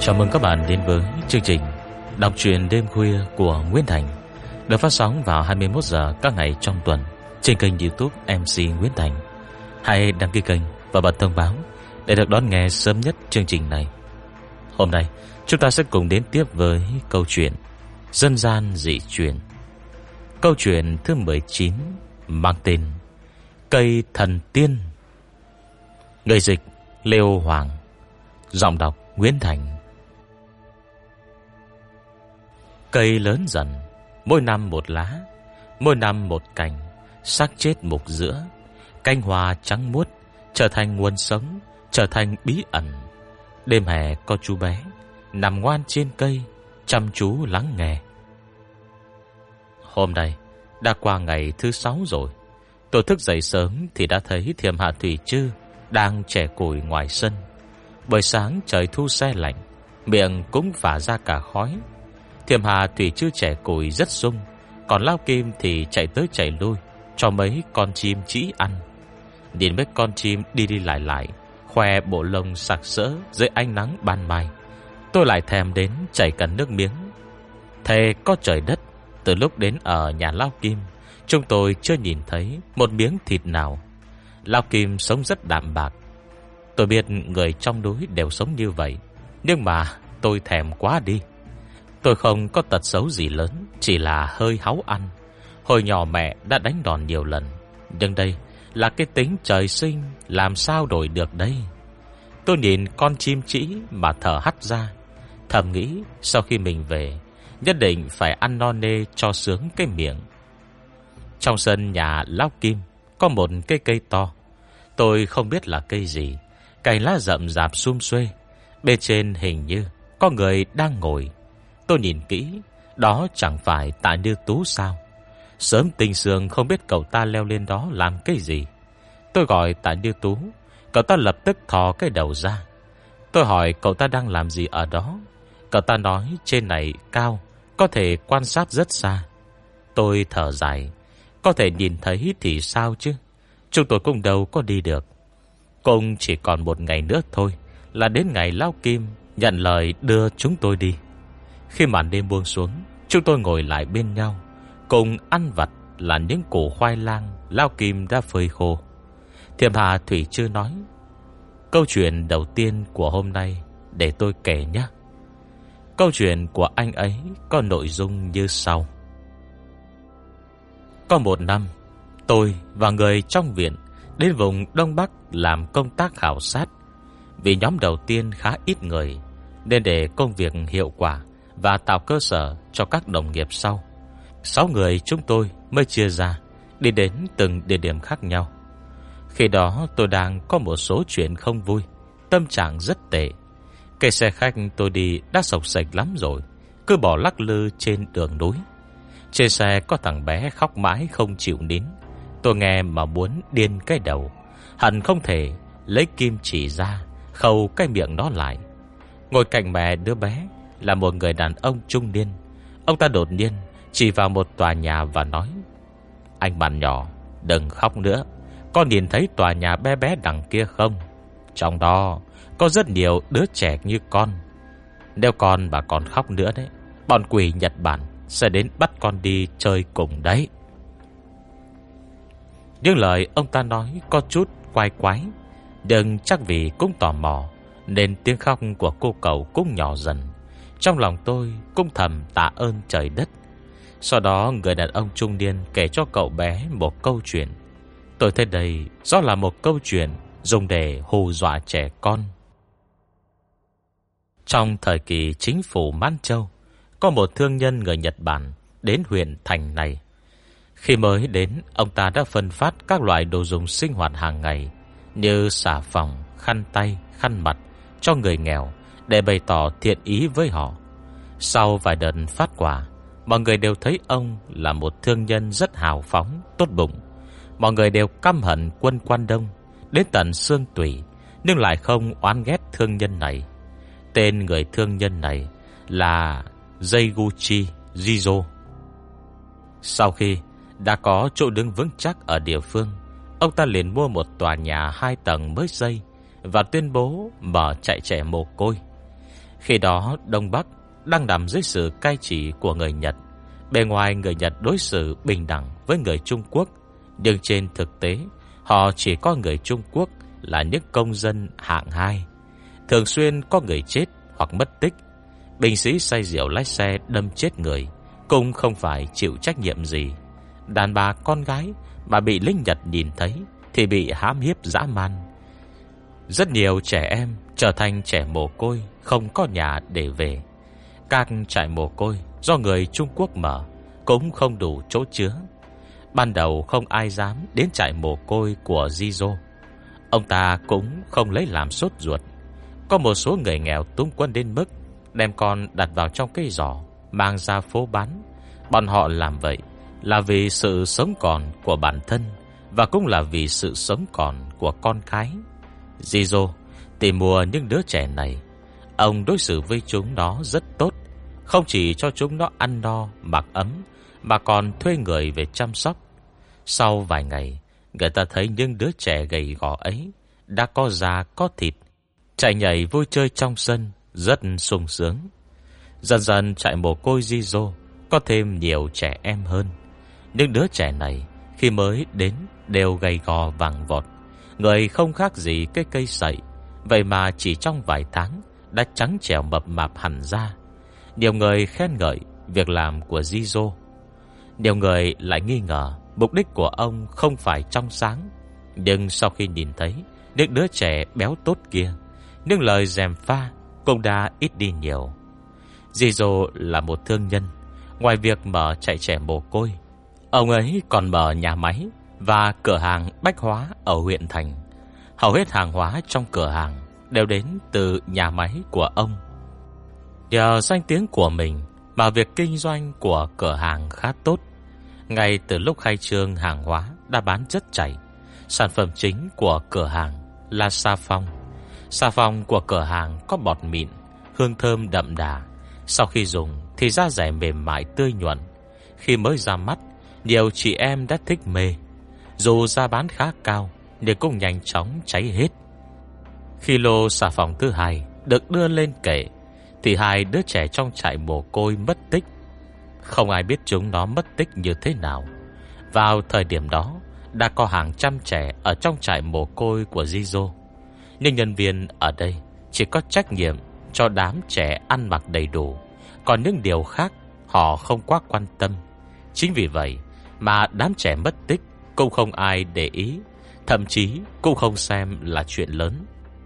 Chào mừng các bạn đến với chương trình đọc truyện đêm khuya của Nguyễn Thành, được phát sóng vào 21 giờ các ngày trong tuần trên kênh YouTube MC Nguyễn Thành. Hãy đăng ký kênh và bật thông báo để được đón nghe sớm nhất chương trình này. Hôm nay chúng ta sẽ cùng đến tiếp với câu chuyện dân gian dị truyền. Câu chuyện thứ 19 mang tên Cây Thần Tiên. Người dịch Lêu Hoàng, giọng đọc Nguyễn Thành. Cây lớn dần, mỗi năm một lá, mỗi năm một cành, xác chết mục giữa. Cánh hoa trắng muốt trở thành nguồn sống, trở thành bí ẩn. Đêm hè có chú bé nằm ngoan trên cây, chăm chú lắng nghe. Hôm nay đã qua ngày thứ 6 rồi. Tôi thức dậy sớm thì đã thấy Thiềm Hạ Thủy Chư đang chẻ củi ngoài sân. Buổi sáng trời thu se lạnh, miệng cũng phả ra cả khói. Thiềm Hạ Thủy Chư chẻ củi rất sung, còn Lao Kim thì chạy tới chạy lui cho mấy con chim trĩ ăn. Nhìn mấy con chim đi đi lại, khoe bộ lông sặc sỡ dưới ánh nắng ban mai, tôi lại thèm đến chảy cả nước miếng. Thề có trời đất, từ lúc đến ở nhà Lao Kim, chúng tôi chưa nhìn thấy một miếng thịt nào. Lao Kim sống rất đạm bạc. Tôi biết người trong núi đều sống như vậy, nhưng mà tôi thèm quá đi. Tôi không có tật xấu gì lớn, chỉ là hơi háu ăn. Hồi nhỏ mẹ đã đánh đòn nhiều lần, nhưng đây là cái tính trời sinh, làm sao đổi được đây. Tôi nhìn con chim trĩ mà thở hắt ra, thầm nghĩ sau khi mình về nhất định phải ăn no nê cho sướng cái miệng. Trong sân nhà Lão Kim có một cái cây to. Tôi không biết là cây gì, cành lá rậm rạp sum xuê. Bên trên hình như có người đang ngồi. Tôi nhìn kỹ, đó chẳng phải Tạ Như Tú sao? Sớm tinh sương không biết cậu ta leo lên đó làm cái gì. Tôi gọi Tạ Như Tú, cậu ta lập tức thò cái đầu ra. Tôi hỏi cậu ta đang làm gì ở đó. Cậu ta nói trên này cao, có thể quan sát rất xa. Tôi thở dài, có thể nhìn thấy thì sao chứ, chúng tôi cũng đâu có đi được. Cũng chỉ còn một ngày nữa thôi là đến ngày Lão Kim nhận lời đưa chúng tôi đi. Khi màn đêm buông xuống, chúng tôi ngồi lại bên nhau, cùng ăn vặt là những củ khoai lang Lão Kim đã phơi khô. Thiềm Hạ Thủy Chư nói: câu chuyện đầu tiên của hôm nay để tôi kể nhé. Câu chuyện của anh ấy có nội dung như sau. Có một năm, tôi và người trong viện đến vùng Đông Bắc làm công tác khảo sát. Vì nhóm đầu tiên khá ít người, nên để công việc hiệu quả và tạo cơ sở cho các đồng nghiệp sau, 6 người chúng tôi mới chia ra đi đến từng địa điểm khác nhau. Khi đó tôi đang có một số chuyện không vui, tâm trạng rất tệ. Cái xe khách tôi đi đã sộc sạch lắm rồi, cứ bỏ lắc lư trên đường núi. Trên xe có thằng bé khóc mãi không chịu nín. Tôi nghe mà muốn điên cái đầu, hẳn không thể lấy kim chỉ ra khâu cái miệng nó lại. Ngồi cạnh mẹ đứa bé là một người đàn ông trung niên. Ông ta đột nhiên chỉ vào một tòa nhà và nói: anh bạn nhỏ, đừng khóc nữa. Con nhìn thấy tòa nhà bé bé đằng kia không? Trong đó có rất nhiều đứa trẻ như con. Nếu con mà còn khóc nữa đấy, bọn quỷ Nhật Bản sẽ đến bắt con đi chơi cùng đấy. Những lời ông ta nói có chút quái quái, nhưng chắc vì cũng tò mò nên tiếng khóc của cô cậu cũng nhỏ dần. Trong lòng tôi cũng thầm tạ ơn trời đất. Sau đó người đàn ông trung niên kể cho cậu bé một câu chuyện. Tôi thấy đây rõ là một câu chuyện dùng để hù dọa trẻ con. Trong thời kỳ chính phủ Man Châu, có một thương nhân người Nhật Bản đến huyện thành này. Khi mới đến, ông ta đã phân phát các loại đồ dùng sinh hoạt hàng ngày như xà phòng, khăn tay, khăn mặt cho người nghèo để bày tỏ thiện ý với họ. Sau vài đợt phát quà, mọi người đều thấy ông là một thương nhân rất hào phóng, tốt bụng. Mọi người đều căm hận Quân Quan Đông đến tận xương tủy, nhưng lại không oán ghét thương nhân này. Tên người thương nhân này là Zeiguchi Jizo. Sau khi đã có chỗ đứng vững chắc ở địa phương, ông ta liền mua một tòa nhà 2 tầng mới xây và tuyên bố mở trại trẻ mồ côi. Khi đó Đông Bắc đang nằm dưới sự cai trị của người Nhật. Bề ngoài người Nhật đối xử bình đẳng với người Trung Quốc, nhưng trên thực tế họ chỉ có người Trung Quốc là những công dân hạng 2. Thường xuyên có người chết hoặc mất tích. Binh sĩ say rượu lái xe đâm chết người cũng không phải chịu trách nhiệm gì. Đàn bà con gái mà bị lính Nhật nhìn thấy thì bị hãm hiếp dã man. Rất nhiều trẻ em trở thành trẻ mồ côi, không có nhà để về. Các trại mồ côi do người Trung Quốc mở cũng không đủ chỗ chứa. Ban đầu không ai dám đến trại mồ côi của Jizo. Ông ta cũng không lấy làm sốt ruột. Có một số người nghèo túng quẫn đến mức đem con đặt vào trong cái giỏ mang ra phố bán. Bọn họ làm vậy là vì sự sống còn của bản thân, và cũng là vì sự sống còn của con cái. Jizo tìm mua những đứa trẻ này. Ông đối xử với chúng nó rất tốt, không chỉ cho chúng nó ăn no mặc ấm, mà còn thuê người về chăm sóc. Sau vài ngày, người ta thấy những đứa trẻ gầy gò ấy đã có da có thịt, chạy nhảy vui chơi trong sân, rất sung sướng. Dần dần trại mồ côi Jizo có thêm nhiều trẻ em hơn. Những đứa trẻ này khi mới đến đều gầy gò vàng vọt, người không khác gì cái cây sậy. Vậy mà chỉ trong vài tháng đã trắng trẻo mập mạp hẳn ra. Nhiều người khen ngợi việc làm của Jizo. Nhiều người lại nghi ngờ mục đích của ông không phải trong sáng. Nhưng sau khi nhìn thấy những đứa trẻ béo tốt kia, những lời gièm pha cũng đã ít đi nhiều. Jizo là một thương nhân. Ngoài việc mở trại trẻ mồ côi, ông ấy còn mở nhà máy và cửa hàng bách hóa ở huyện thành. Hầu hết hàng hóa trong cửa hàng đều đến từ nhà máy của ông. Nhờ danh tiếng của mình mà việc kinh doanh của cửa hàng khá tốt. Ngay từ lúc khai trương, hàng hóa đã bán rất chảy. Sản phẩm chính của cửa hàng là xà phòng. Xà phòng của cửa hàng có bọt mịn, hương thơm đậm đà. Sau khi dùng thì da dẻ mềm mại tươi nhuận. Khi mới ra mắt, nhiều chị em đã thích mê. Dù giá bán khá cao nhưng cũng nhanh chóng cháy hết. Khi lô xà phòng thứ hai được đưa lên kệ thì 2 đứa trẻ trong trại mồ côi mất tích. Không ai biết chúng nó mất tích như thế nào. Vào thời điểm đó đã có hàng trăm trẻ ở trong trại mồ côi của Jizo. Nhưng nhân viên ở đây chỉ có trách nhiệm cho đám trẻ ăn mặc đầy đủ, còn những điều khác họ không quá quan tâm. Chính vì vậy mà đám trẻ mất tích cũng không ai để ý, thậm chí cũng không xem là chuyện lớn.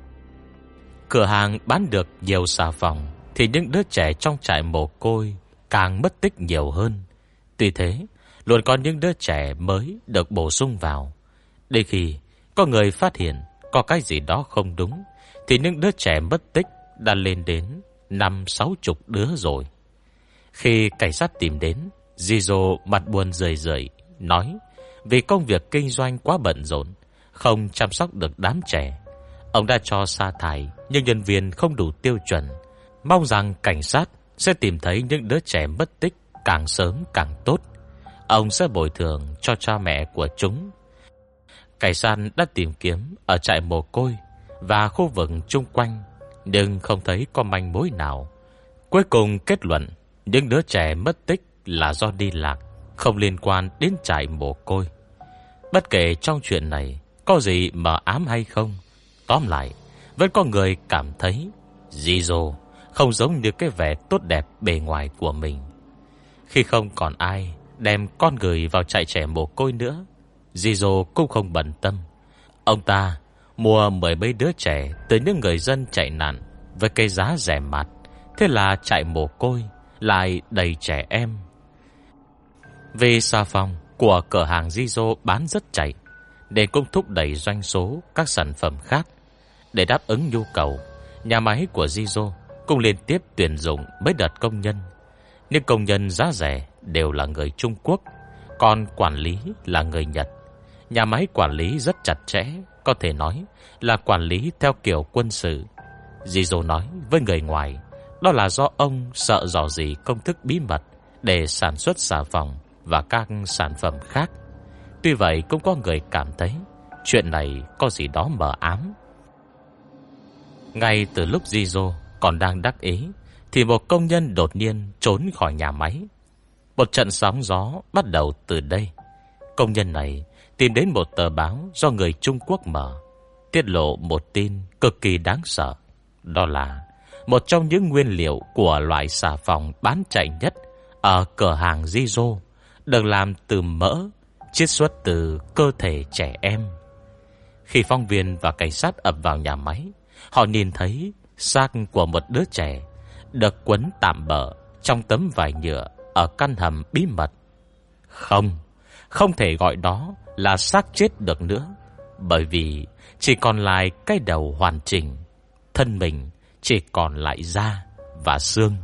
Cửa hàng bán được nhiều xà phòng thì những đứa trẻ trong trại mồ côi càng mất tích nhiều hơn. Tuy thế, luôn có những đứa trẻ mới được bổ sung vào. Đến khi có người phát hiện có cái gì đó không đúng thì những đứa trẻ mất tích đã lên đến 50-60 đứa rồi. Khi cảnh sát tìm đến, Jizo mặt buồn rười rượi nói vì công việc kinh doanh quá bận rộn, không chăm sóc được đám trẻ. Ông đã cho sa thải nhưng nhân viên không đủ tiêu chuẩn, mong rằng cảnh sát sẽ tìm thấy những đứa trẻ mất tích càng sớm càng tốt. Ông sẽ bồi thường cho cha mẹ của chúng. Cảnh sát đã tìm kiếm ở trại mồ côi và khu vực chung quanh, nhưng không thấy có manh mối nào. Cuối cùng kết luận những đứa trẻ mất tích là do đi lạc, không liên quan đến trại mồ côi. Bất kể trong chuyện này có gì mờ ám hay không, tóm lại vẫn có người cảm thấy Jizo không giống như cái vẻ tốt đẹp bề ngoài của mình. Khi không còn ai đem con người vào trại trẻ mồ côi nữa, Jizo cũng không bận tâm. Ông ta mua 10 mấy đứa trẻ từ những người dân chạy nạn với cái giá rẻ mạt. Thế là trại mồ côi lại đầy trẻ em. Vì xà phòng của cửa hàng Jizo bán rất chạy, nên cũng thúc đẩy doanh số các sản phẩm khác. Để đáp ứng nhu cầu, nhà máy của Jizo cũng liên tiếp tuyển dụng mấy đợt công nhân. Nhưng công nhân giá rẻ đều là người Trung Quốc, còn quản lý là người Nhật. Nhà máy quản lý rất chặt chẽ, có thể nói là quản lý theo kiểu quân sự. Jizo nói với người ngoài đó là do ông sợ rò rỉ công thức bí mật để sản xuất xà phòng và các sản phẩm khác. Tuy vậy cũng có người cảm thấy chuyện này có gì đó mờ ám. Ngay từ lúc Jizo còn đang đắc ý thì một công nhân đột nhiên trốn khỏi nhà máy. Một trận sóng gió bắt đầu từ đây. Công nhân này tìm đến một tờ báo do người Trung Quốc mở, tiết lộ một tin cực kỳ đáng sợ. Đó là một trong những nguyên liệu của loại xà phòng bán chạy nhất ở cửa hàng Zizo được làm từ mỡ chiết xuất từ cơ thể trẻ em. Khi phóng viên và cảnh sát ập vào nhà máy, họ nhìn thấy xác của một đứa trẻ được quấn tạm bợ trong tấm vải nhựa ở căn hầm bí mật. Không thể gọi đó là xác chết được nữa, bởi vì chỉ còn lại cái đầu hoàn chỉnh, thân mình chỉ còn lại da và xương.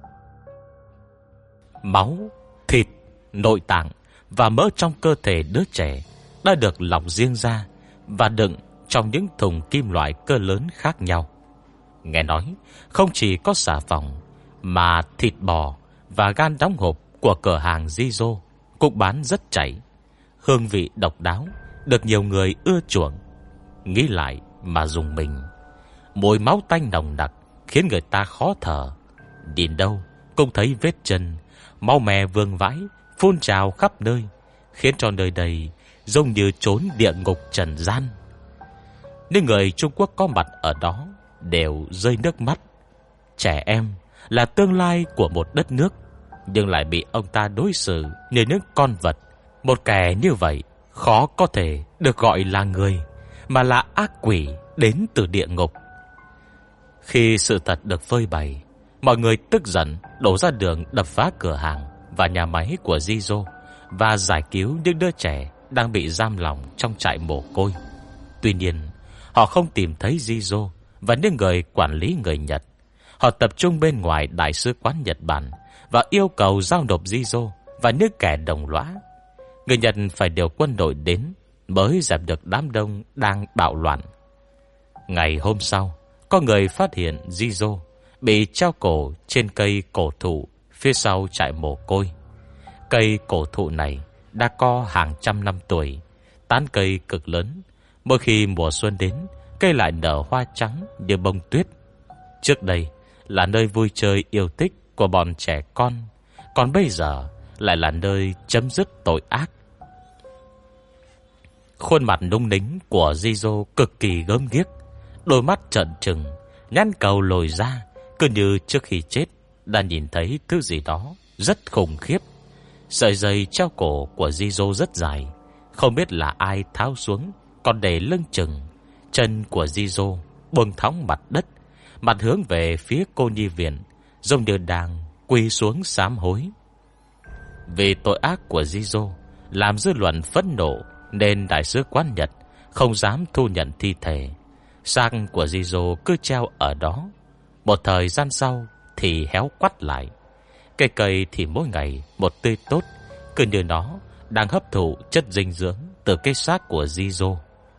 Máu, thịt, nội tạng và mỡ trong cơ thể đứa trẻ đã được lọc riêng ra và đựng trong những thùng kim loại cỡ lớn khác nhau. Nghe nói không chỉ có xà phòng, mà thịt bò và gan đóng hộp của cửa hàng Zizo cũng bán rất chảy. Hương vị độc đáo, được nhiều người ưa chuộng. Nghĩ lại mà rùng mình. Mùi máu tanh nồng nặc khiến người ta khó thở. Nhìn đâu cũng thấy vết chân, máu me vương vãi phun trào khắp nơi, khiến cho nơi đây giống như chốn địa ngục trần gian. Những người Trung Quốc có mặt ở đó đều rơi nước mắt. Trẻ em là tương lai của một đất nước, nhưng lại bị ông ta đối xử như những con vật. Một kẻ như vậy khó có thể được gọi là người, mà là ác quỷ đến từ địa ngục. Khi sự thật được phơi bày, mọi người tức giận đổ ra đường đập phá cửa hàng và nhà máy của Zizo và giải cứu những đứa trẻ đang bị giam lòng trong trại mồ côi. Tuy nhiên, họ không tìm thấy Zizo và những người quản lý người Nhật. Họ tập trung bên ngoài Đại sứ quán Nhật Bản và yêu cầu giao nộp Zizo và những kẻ đồng lõa. Người Nhật phải điều quân đội đến mới dẹp được đám đông đang bạo loạn. Ngày hôm sau, có người phát hiện Zizo bị treo cổ trên cây cổ thụ phía sau trại mồ côi. Cây cổ thụ này đã có hàng trăm năm tuổi, tán cây cực lớn. Mỗi khi mùa xuân đến, cây lại nở hoa trắng như bông tuyết. Trước đây là nơi vui chơi yêu thích của bọn trẻ con, còn bây giờ lại là nơi chấm dứt tội ác. Khuôn mặt nung nính của Zizo cực kỳ gớm ghiếc, đôi mắt trợn trừng, nhăn cầu lồi ra, cứ như trước khi chết đã nhìn thấy thứ gì đó rất khủng khiếp. Sợi dây treo cổ của Zizo rất dài, không biết là ai tháo xuống, còn để lưng chừng. Chân của Zizo buông thõng mặt đất, mặt hướng về phía cô nhi viện, giống như đang quỳ xuống sám hối. Vì tội ác của Zizo làm dư luận phẫn nộ, nên Đại sứ quán Nhật không dám thu nhận thi thể. Xác của Zizo cứ treo ở đó. Một thời gian sau thì héo quắt lại. Cây cây thì mỗi ngày một tươi tốt, cứ như nó đang hấp thụ chất dinh dưỡng từ cái xác của Zizo.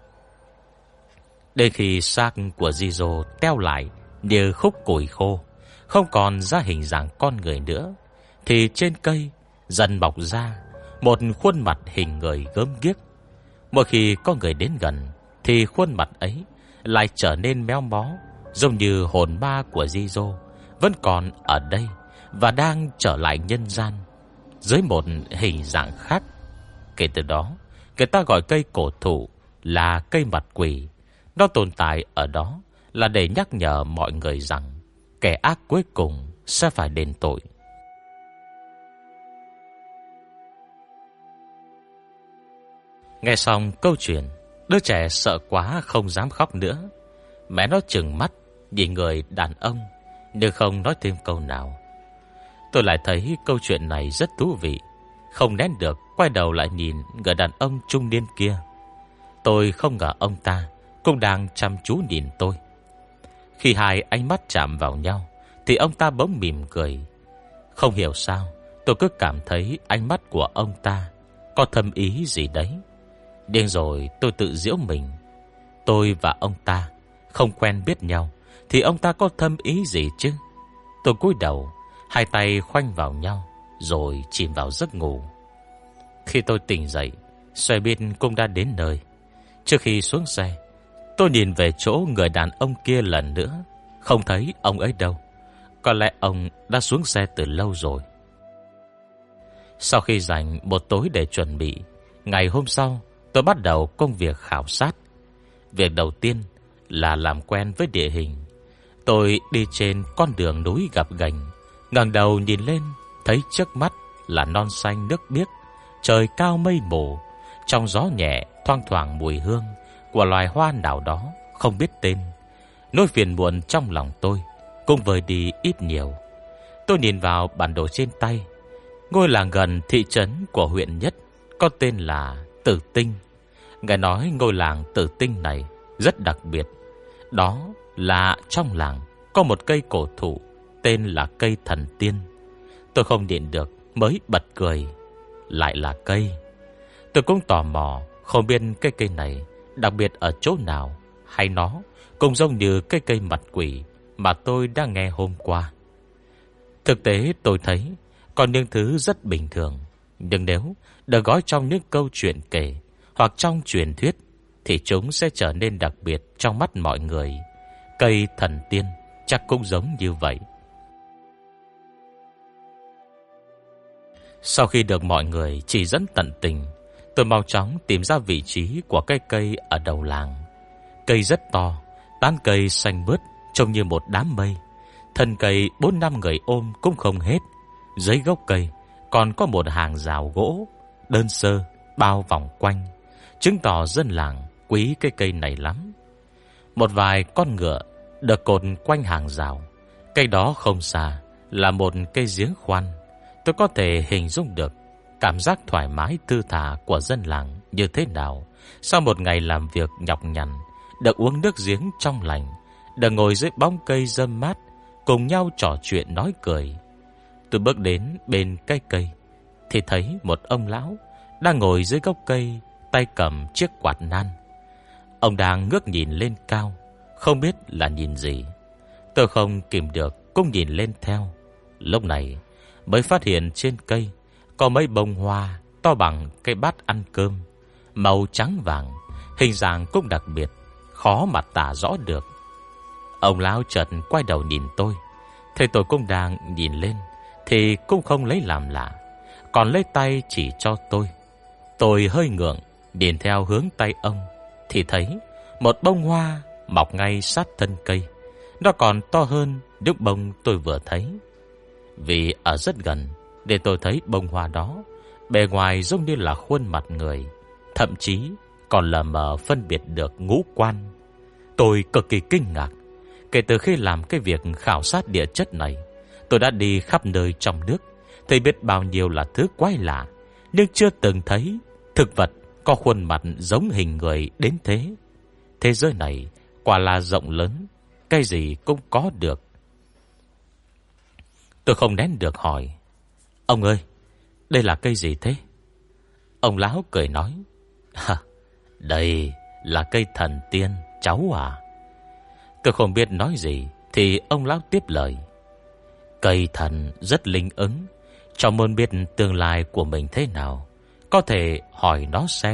Đến khi xác của Zizo teo lại như khúc củi khô, không còn ra hình dạng con người nữa, thì trên cây dần mọc ra một khuôn mặt hình người gớm ghiếc. Mỗi khi có người đến gần, thì khuôn mặt ấy lại trở nên méo mó, giống như hồn ma của Zizo vẫn còn ở đây và đang trở lại nhân gian dưới một hình dạng khác. Kể từ đó, người ta gọi cây cổ thụ là cây mặt quỷ. Nó tồn tại ở đó là để nhắc nhở mọi người rằng kẻ ác cuối cùng sẽ phải đền tội. Nghe xong câu chuyện, đứa trẻ sợ quá không dám khóc nữa. Mẹ nó trừng mắt nhìn người đàn ông, nhưng không nói thêm câu nào. Tôi lại thấy câu chuyện này rất thú vị, không nén được quay đầu lại nhìn người đàn ông trung niên kia. Tôi không ngờ ông ta cũng đang chăm chú nhìn tôi. Khi hai ánh mắt chạm vào nhau, thì ông ta bỗng mỉm cười. Không hiểu sao, tôi cứ cảm thấy ánh mắt của ông ta có thâm ý gì đấy. Điên rồi tôi tự giễu mình. Tôi và ông ta không quen biết nhau, thì ông ta có thâm ý gì chứ? Tôi cúi đầu, hai tay khoanh vào nhau, rồi chìm vào giấc ngủ. Khi tôi tỉnh dậy, xe buýt cũng đã đến nơi. Trước khi xuống xe, tôi nhìn về chỗ người đàn ông kia lần nữa. không thấy ông ấy đâu. Có lẽ ông đã xuống xe từ lâu rồi. Sau khi dành một tối để chuẩn bị, ngày hôm sau tôi bắt đầu công việc khảo sát. Việc đầu tiên là làm quen với địa hình. Tôi đi trên con đường núi gập ghềnh, ngẩng đầu nhìn lên, thấy trước mắt là non xanh nước biếc, trời cao mây mù, trong gió nhẹ thoang thoảng mùi hương của loài hoa nào đó không biết tên. Nỗi phiền muộn trong lòng tôi cũng vơi đi ít nhiều. Tôi nhìn vào bản đồ trên tay. Ngôi làng gần thị trấn của huyện Nhất có tên là Tử Tinh. Nghe nói ngôi làng Tử Tinh này rất đặc biệt. Đó là trong làng có một cây cổ thụ tên là cây thần tiên. Tôi không nhịn được mới bật cười. Lại là cây. Tôi cũng tò mò không biết cái cây này đặc biệt ở chỗ nào, hay nó cũng giống như cái cây mặt quỷ mà tôi đã nghe hôm qua. Thực tế tôi thấy còn những thứ rất bình thường, nhưng nếu được gói trong những câu chuyện kể hoặc trong truyền thuyết thì chúng sẽ trở nên đặc biệt trong mắt mọi người. Cây thần tiên chắc cũng giống như vậy. Sau khi được mọi người chỉ dẫn tận tình, tôi mau chóng tìm ra vị trí của cái cây ở đầu làng. Cây rất to, tán cây xanh mướt, trông như một đám mây. Thân cây 4-5 người ôm cũng không hết. Dưới gốc cây còn có một hàng rào gỗ đơn sơ bao vòng quanh, chứng tỏ dân làng quý cái cây này lắm. Một vài con ngựa được cột quanh hàng rào. Cây đó không xa là một cây giếng khoan. Tôi có thể hình dung được cảm giác thoải mái thư thả của dân làng như thế nào sau một ngày làm việc nhọc nhằn, được uống nước giếng trong lành, được ngồi dưới bóng cây râm mát, cùng nhau trò chuyện nói cười. Tôi bước đến bên cái cây thì thấy một ông lão đang ngồi dưới gốc cây, tay cầm chiếc quạt nan. Ông đang ngước nhìn lên cao, không biết là nhìn gì. Tôi không kìm được cũng nhìn lên theo. Lúc này mới phát hiện trên cây có mấy bông hoa to bằng cái bát ăn cơm, màu trắng vàng, hình dạng cũng đặc biệt, khó mà tả rõ được. Ông lão chợt quay đầu nhìn tôi, thấy tôi cũng đang nhìn lên thì cũng không lấy làm lạ, còn lấy tay chỉ cho tôi. Tôi hơi ngượng, nhìn theo hướng tay ông thì thấy một bông hoa mọc ngay sát thân cây. Nó còn to hơn những bông tôi vừa thấy. Vì ở rất gần để tôi thấy bông hoa đó, bề ngoài giống như là khuôn mặt người, thậm chí còn lờ mờ phân biệt được ngũ quan. Tôi cực kỳ kinh ngạc. Kể từ khi làm cái việc khảo sát địa chất này, tôi đã đi khắp nơi trong nước, thấy biết bao nhiêu là thứ quái lạ, nhưng chưa từng thấy thực vật có khuôn mặt giống hình người đến thế. Thế giới này quả là rộng lớn, cái gì cũng có được. Tôi không nén được hỏi: "Ông ơi, đây là cây gì thế?" Ông lão cười nói: "Đây là cây thần tiên, cháu à." Tôi không biết nói gì thì ông lão tiếp lời: "Cây thần rất linh ứng, cháu muốn biết tương lai của mình thế nào, có thể hỏi nó xem."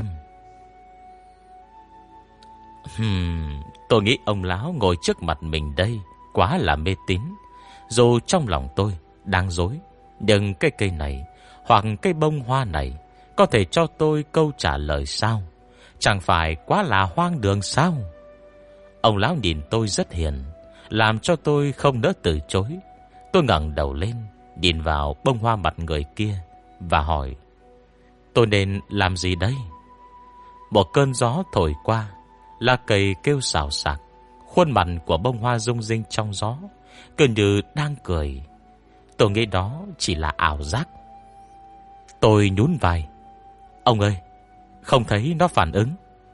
Tôi nghĩ ông lão ngồi trước mặt mình đây quá là mê tín. Dù trong lòng tôi đang rối, nhưng cái cây này hoặc cây bông hoa này có thể cho tôi câu trả lời sao? Chẳng phải quá là hoang đường sao? Ông lão nhìn tôi rất hiền, làm cho tôi không nỡ từ chối. Tôi ngẩng đầu lên, nhìn vào bông hoa mặt người kia và hỏi: "Tôi nên làm gì đây?" Một cơn gió thổi qua, lá cây kêu xào xạc, khuôn mặt của bông hoa rung rinh trong gió, cứ như đang cười. Tôi nghĩ đó chỉ là ảo giác. Tôi nhún vai: "Ông ơi, không thấy nó phản ứng."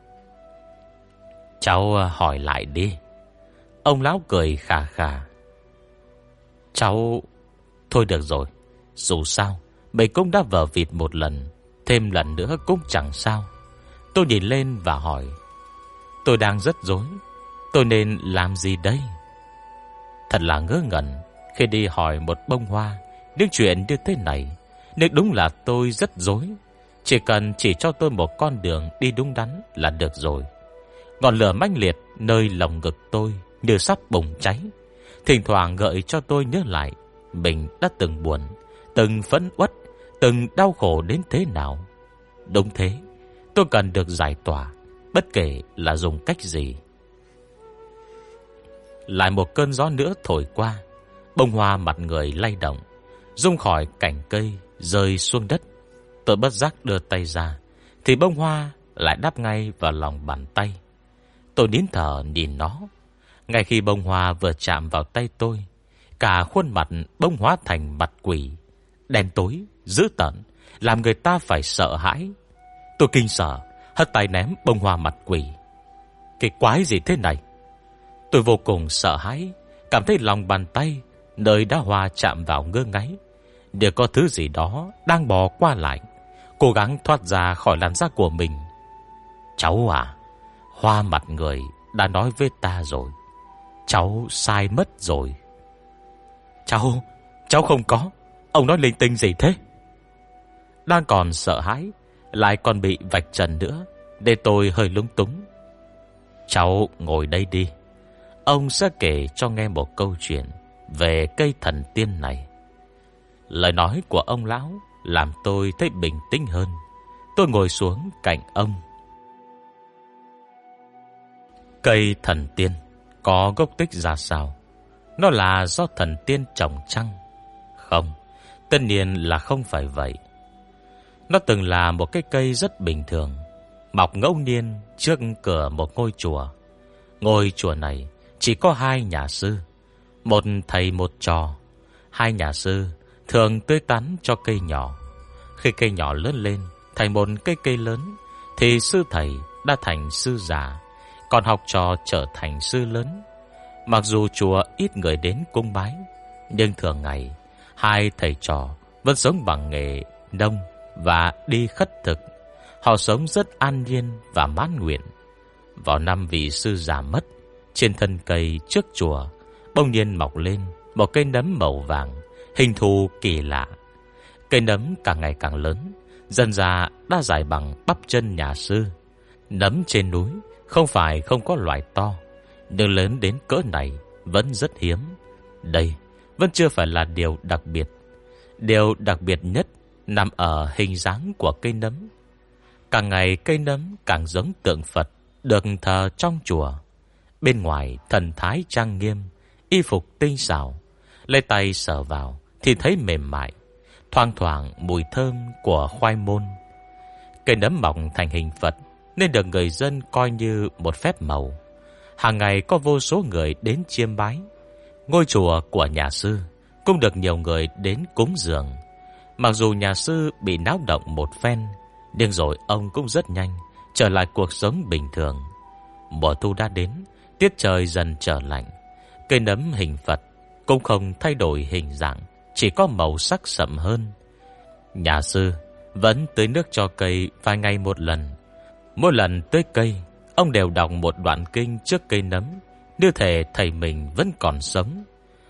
"Cháu hỏi lại đi." Ông lão cười khà khà: "Cháu... Thôi được rồi, dù sao mình cũng đã vờ vịt một lần, thêm lần nữa cũng chẳng sao." Tôi nhìn lên và hỏi: "Tôi đang rất rối, tôi nên làm gì đây?" Thật là ngớ ngẩn khi đi hỏi một bông hoa những chuyện như thế này. Nhưng đúng là tôi rất rối. Chỉ cần chỉ cho tôi một con đường đi đúng đắn là được rồi. Ngọn lửa mãnh liệt nơi lòng ngực tôi như sắp bùng cháy. thỉnh thoảng gợi cho tôi nhớ lại mình đã từng buồn, từng phẫn uất, từng đau khổ đến thế nào. Đúng thế, tôi cần được giải tỏa, bất kể là dùng cách gì. Lại một cơn gió nữa thổi qua, bông hoa mặt người lay động, rung khỏi cành cây rơi xuống đất. Tôi bất giác đưa tay ra, thì bông hoa lại đáp ngay vào lòng bàn tay. Tôi nín thở nhìn nó. Ngay khi bông hoa vừa chạm vào tay tôi, cả khuôn mặt bông hóa thành mặt quỷ, đen tối, dữ tợn, làm người ta phải sợ hãi. Tôi kinh sợ, hất tay ném bông hoa mặt quỷ. Cái quái gì thế này? Tôi vô cùng sợ hãi, cảm thấy lòng bàn tay nơi đá hoa chạm vào ngơ ngáy. Để có thứ gì đó đang bò qua lại, cố gắng thoát ra khỏi làn da của mình. Cháu à, hoa mặt người đã nói với ta rồi, cháu sai mất rồi. Cháu không có. Ông nói linh tinh gì thế? Đang còn sợ hãi, lại còn bị vạch trần nữa, để tôi hơi lúng túng. Cháu ngồi đây đi, ông sẽ kể cho nghe một câu chuyện về cây thần tiên này. Lời nói của ông lão làm tôi thấy bình tĩnh hơn. Tôi ngồi xuống cạnh ông. Cây thần tiên có gốc tích ra sao? Nó là do thần tiên trồng chăng? Không, tất nhiên là không phải vậy. Nó từng là một cái cây rất bình thường, mọc ngẫu nhiên trước cửa một ngôi chùa. Ngôi chùa này chỉ có 2 nhà sư, một thầy một trò. 2 nhà sư thường tưới tắn cho cây nhỏ. Khi cây nhỏ lớn lên thành một cây lớn, thì sư thầy đã thành sư già, còn học trò trở thành sư lớn. Mặc dù chùa ít người đến cung bái, nhưng thường ngày 2 thầy trò vẫn sống bằng nghề nông và đi khất thực. Họ sống rất an nhiên và mãn nguyện. Vào năm vị sư già mất, trên thân cây trước chùa bỗng nhiên mọc lên một cây nấm màu vàng, hình thù kỳ lạ. Cây nấm càng ngày càng lớn, dần ra đã dài bằng bắp chân nhà sư. Nấm trên núi không phải không có loại to, nhưng lớn đến cỡ này vẫn rất hiếm. Đây vẫn chưa phải là điều đặc biệt. Điều đặc biệt nhất nằm ở hình dáng của cây nấm. Càng ngày cây nấm càng giống tượng Phật được thờ trong chùa. Bên ngoài thần thái trang nghiêm, y phục tinh xảo, lấy tay sờ vào thì thấy mềm mại, thoang thoảng mùi thơm của khoai môn. Cây nấm mọc thành hình Phật nên được người dân coi như một phép màu. Hàng ngày có vô số người đến chiêm bái. Ngôi chùa của nhà sư cũng được nhiều người đến cúng dường. Mặc dù nhà sư bị náo động một phen, nhưng rồi ông cũng rất nhanh trở lại cuộc sống bình thường. Mùa thu đã đến, tiết trời dần trở lạnh. Cây nấm hình Phật cũng không thay đổi hình dạng, chỉ có màu sắc sậm hơn. Nhà sư vẫn tưới nước cho cây vài ngày một lần. Mỗi lần tưới cây, ông đều đọc một đoạn kinh trước cây nấm, như thể thầy mình vẫn còn sống.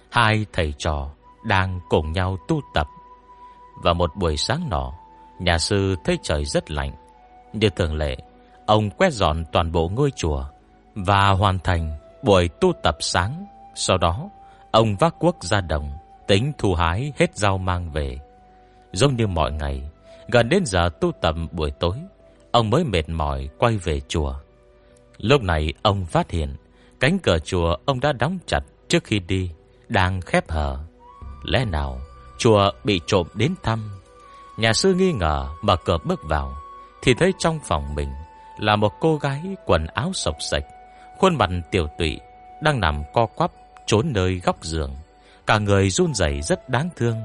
2 thầy trò đang cùng nhau tu tập. Và một buổi sáng nọ, nhà sư thấy trời rất lạnh. Như thường lệ, ông quét dọn toàn bộ ngôi chùa và hoàn thành buổi tu tập sáng. Sau đó, ông vác cuốc ra đồng, tính thu hái hết rau mang về. Giống như mọi ngày, gần đến giờ tu tập buổi tối, ông mới mệt mỏi quay về chùa. Lúc này ông phát hiện cánh cửa chùa ông đã đóng chặt trước khi đi đang khép hờ. Lẽ nào chùa bị trộm đến thăm? Nhà sư nghi ngờ mở cửa bước vào, thì thấy trong phòng mình là một cô gái quần áo xộc xệch, khuôn mặt tiểu tụy, đang nằm co quắp trốn nơi góc giường, cả người run rẩy rất đáng thương.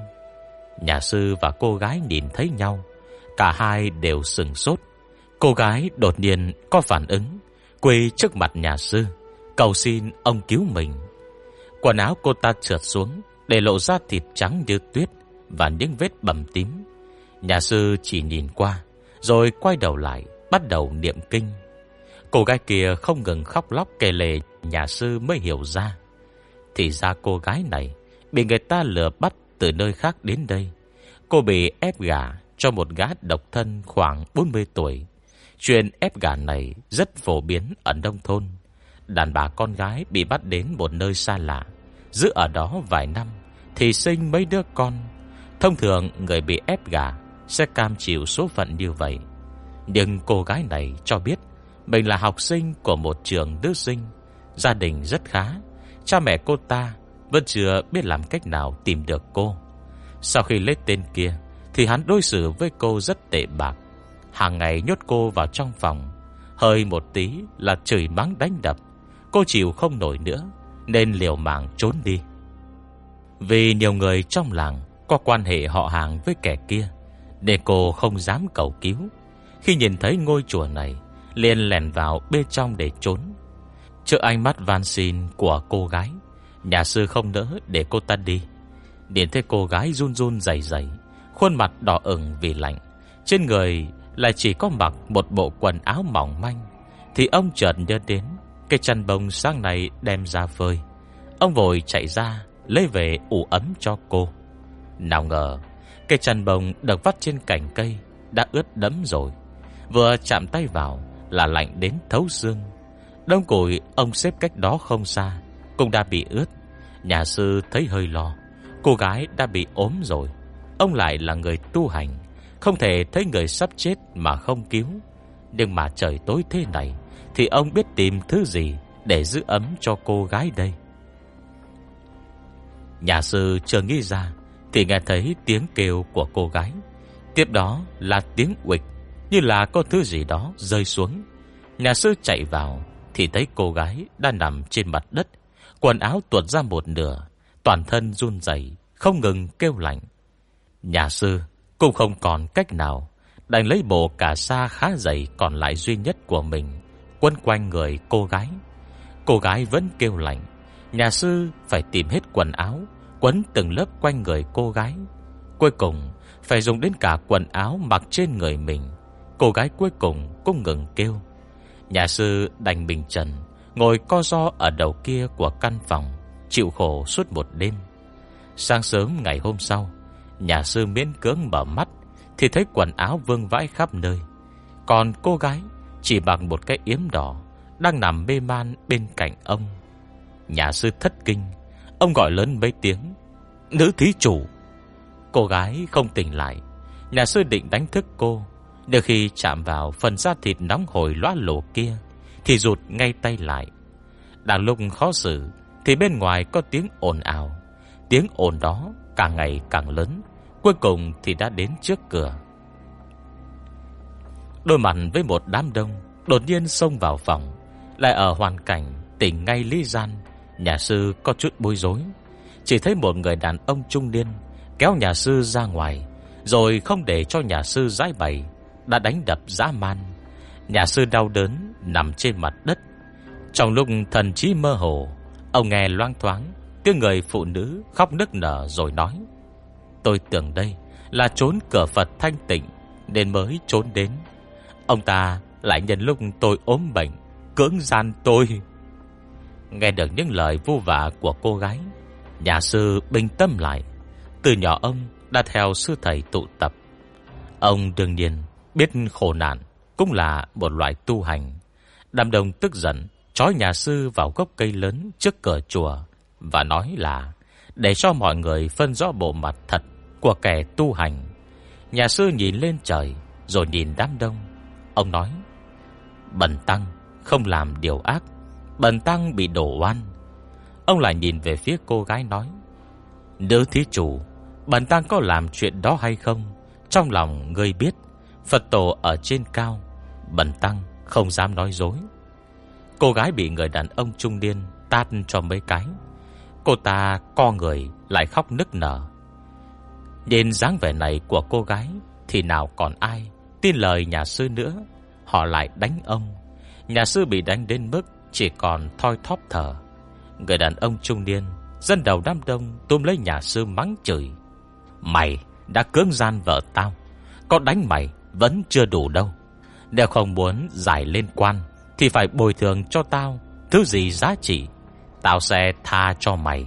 Nhà sư và cô gái nhìn thấy nhau, cả hai đều sửng sốt. Cô gái đột nhiên có phản ứng, quỳ trước mặt nhà sư, cầu xin ông cứu mình. Quần áo cô ta trượt xuống, để lộ ra thịt trắng như tuyết và những vết bầm tím. Nhà sư chỉ nhìn qua, rồi quay đầu lại, bắt đầu niệm kinh. Cô gái kia không ngừng khóc lóc kể lể. Nhà sư mới hiểu ra, thì ra cô gái này bị người ta lừa bắt từ nơi khác đến đây. Cô bị ép gả cho một gã độc thân khoảng 40 tuổi. Chuyện ép gả này rất phổ biến ở nông thôn. Đàn bà con gái bị bắt đến một nơi xa lạ, giữ ở đó vài năm thì sinh mấy đứa con. Thông thường người bị ép gả sẽ cam chịu số phận như vậy. Nhưng cô gái này cho biết mình là học sinh của một trường nữ sinh, gia đình rất khá. Cha mẹ cô ta vẫn chưa biết làm cách nào tìm được cô. Sau khi lấy tên kia thì hắn đối xử với cô rất tệ bạc. Hàng ngày nhốt cô vào trong phòng, hơi một tí là chửi mắng đánh đập. Cô chịu không nổi nữa nên liều mạng trốn đi. Vì nhiều người trong làng có quan hệ họ hàng với kẻ kia nên cô không dám cầu cứu. Khi nhìn thấy ngôi chùa này, liền lẻn vào bên trong để trốn. Trước ánh mắt van xin của cô gái, nhà sư không nỡ để cô ta đi. Đến thấy cô gái run run rẩy rẩy, khuôn mặt đỏ ửng vì lạnh, trên người lại chỉ có mặc một bộ quần áo mỏng manh, thì ông chợt nhớ đến cái chăn bông sáng nay đem ra phơi. Ông vội chạy ra lấy về ủ ấm cho cô. Nào ngờ cái chăn bông được vắt trên cành cây đã ướt đẫm rồi, vừa chạm tay vào là lạnh đến thấu xương. Đống củi ông xếp cách đó không xa cũng đã bị ướt. Nhà sư thấy hơi lo, cô gái đã bị ốm rồi. Ông lại là người tu hành, không thể thấy người sắp chết mà không cứu. Nhưng mà trời tối thế này thì ông biết tìm thứ gì để giữ ấm cho cô gái đây. Nhà sư chưa nghĩ ra thì nghe thấy tiếng kêu của cô gái. Tiếp đó là tiếng uịch, như là có thứ gì đó rơi xuống. Nhà sư chạy vào thì thấy cô gái đang nằm trên mặt đất, quần áo tuột ra một nửa, toàn thân run rẩy, không ngừng kêu lạnh. Nhà sư cũng không còn cách nào, đành lấy bộ cà sa khá dày còn lại duy nhất của mình quấn quanh người cô gái. Cô gái vẫn kêu lạnh. Nhà sư phải tìm hết quần áo, quấn từng lớp quanh người cô gái. Cuối cùng phải dùng đến cả quần áo mặc trên người mình. Cô gái cuối cùng cũng ngừng kêu. Nhà sư đành bình trần ngồi co ro ở đầu kia của căn phòng, chịu khổ suốt một đêm. Sáng sớm ngày hôm sau, nhà sư miễn cưỡng mở mắt thì thấy quần áo vương vãi khắp nơi. Còn cô gái chỉ mặc một cái yếm đỏ đang nằm mê man bên cạnh ông. Nhà sư thất kinh, ông gọi lớn mấy tiếng: "Nữ thí chủ!" Cô gái không tỉnh lại. Nhà sư định đánh thức cô, nhưng khi chạm vào phần da thịt nóng hổi loá lổ kia thì rụt ngay tay lại. Đang lúc khó xử thì bên ngoài có tiếng ồn ào. Tiếng ồn đó càng ngày càng lớn, cuối cùng thì đã đến trước cửa. Đối mặt với một đám đông đột nhiên xông vào phòng, lại ở hoàn cảnh tỉnh ngay lý gian, nhà sư có chút bối rối. Chỉ thấy một người đàn ông trung niên kéo nhà sư ra ngoài, rồi không để cho nhà sư giải bày, đã đánh đập dã man. Nhà sư đau đớn nằm trên mặt đất. Trong lúc thần trí mơ hồ, ông nghe loang thoáng tiếng người phụ nữ khóc nức nở rồi nói: "Tôi tưởng đây là trốn cửa Phật thanh tịnh nên mới trốn đến. Ông ta lại nhân lúc tôi ốm bệnh cưỡng gian tôi." Nghe được những lời vu vạ của cô gái, nhà sư bình tâm lại. Từ nhỏ ông đã theo sư thầy tụ tập. Ông đương nhiên biết khổ nạn cũng là một loại tu hành. Đám đông tức giận trói nhà sư vào gốc cây lớn trước cửa chùa và nói là để cho mọi người phân rõ bộ mặt thật của kẻ tu hành. Nhà sư nhìn lên trời rồi nhìn đám đông. Ông nói: "Bần tăng không làm điều ác, bần tăng bị đổ oan." Ông lại nhìn về phía cô gái nói: "Nữ thí chủ, bần tăng có làm chuyện đó hay không, trong lòng ngươi biết. Phật tổ ở trên cao, bần tăng không dám nói dối." Cô gái bị người đàn ông trung niên tát cho mấy cái. Cô ta co người lại khóc nức nở. Nhìn dáng vẻ này của cô gái thì nào còn ai tin lời nhà sư nữa. Họ lại đánh ông. Nhà sư bị đánh đến mức chỉ còn thoi thóp thở. Người đàn ông trung niên dẫn đầu đám đông túm lấy nhà sư mắng chửi: "Mày đã cưỡng gian vợ tao, có đánh mày vẫn chưa đủ đâu. Nếu không muốn giải lên quan thì phải bồi thường cho tao thứ gì giá trị, tao sẽ tha cho mày."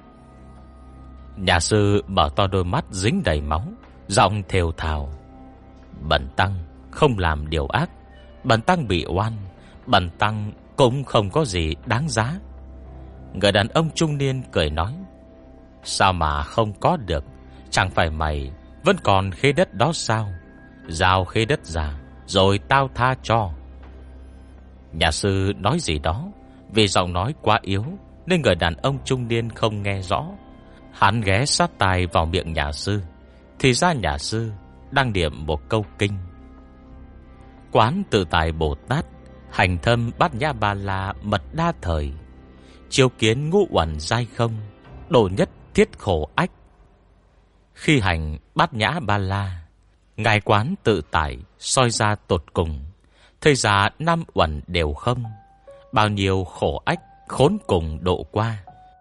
Nhà sư mở to đôi mắt dính đầy máu, giọng thều thào: "Bần tăng không làm điều ác, bần tăng bị oan, bần tăng cũng không có gì đáng giá." Người đàn ông trung niên cười nói: Sao mà không có được? Chẳng phải mày vẫn còn khế đất đó sao? Giao khế đất ra rồi tao tha cho. Nhà sư nói gì đó, vì giọng nói quá yếu nên người đàn ông trung niên không nghe rõ. Hắn ghé sát tai vào miệng nhà sư, thì ra nhà sư đang niệm một câu kinh: Quán tự tại Bồ Tát, hành thâm bát nhã ba la mật đa thời, chiếu kiến ngũ uẩn giai không, độ nhất thiết khổ ách. Khi hành bát nhã ba la, ngài quán tự tại soi ra tột cùng, thấy ra năm uẩn đều không, bao nhiêu khổ ách khốn cùng độ qua.